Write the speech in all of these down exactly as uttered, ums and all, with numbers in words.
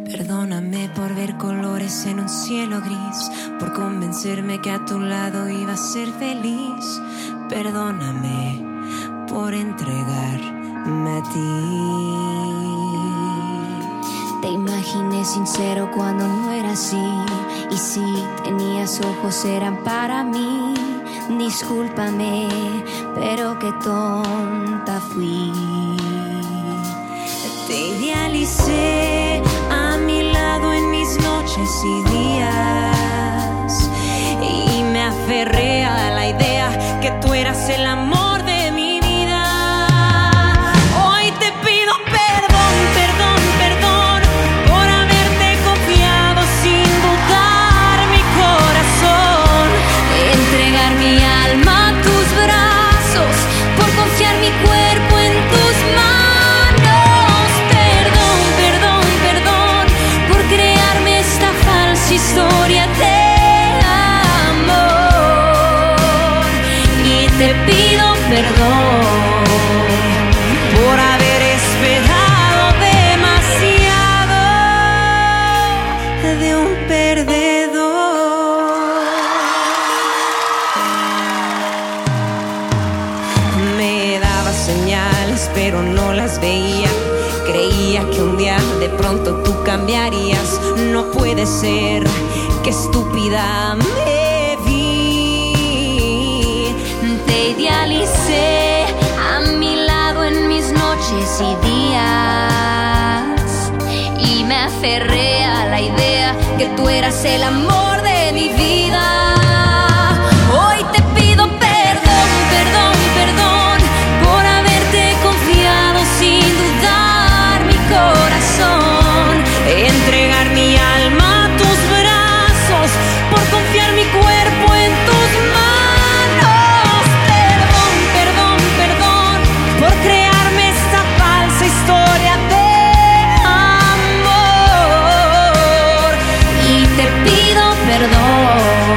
Perdóname por ver colores en un cielo gris, por convencerme que a tu lado iba a ser feliz. Perdóname por entregarme a ti. Te imaginé sincero cuando no era así, y si tenías ojos eran para mí. Discúlpame, pero qué tonta fui. Te idealicé a mi lado en mis noches y días, y me aferré a la idea que tú eras el amor de mi vida. Hoy te pido perdón, perdón, perdón por haberte confiado sin dudar mi corazón, entregar mi alma a tus brazos, por confiar mi cuerpo en tus manos. Historia de amor, y te pido perdón por haber esperado demasiado de un perdedor. Me daba señales pero no las veía. Creía que un día de pronto tú cambiarías. No puede ser, qué estúpida me vi. Te idealicé a mi lado en mis noches y días, y me aferré a la idea que tú eras el amor de mi vida. Hoy te pido perdón, perdón, perdón por haberte confiado sin dudar mi corazón, entregar mi alma a tus brazos, por confiar mi cuerpo en tus manos. Perdón, perdón, perdón por crearme esta falsa historia de amor, y te pido perdón.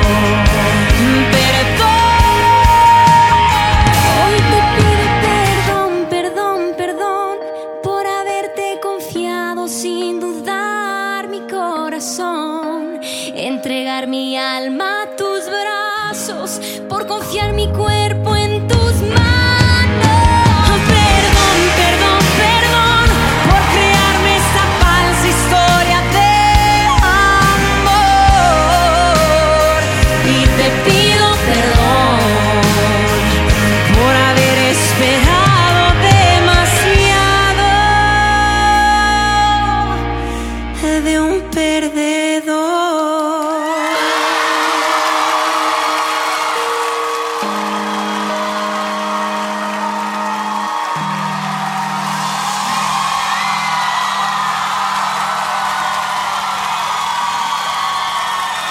Sin dudar mi corazón, entregar mi alma a tus brazos, por confiar mi cuerpo en tus manos. Perdón, perdón, perdón por crearme esta falsa historia de amor, y te pido perdón por haber esperado demasiado de un perdedor.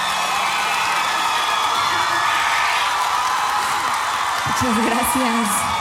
Muchas gracias.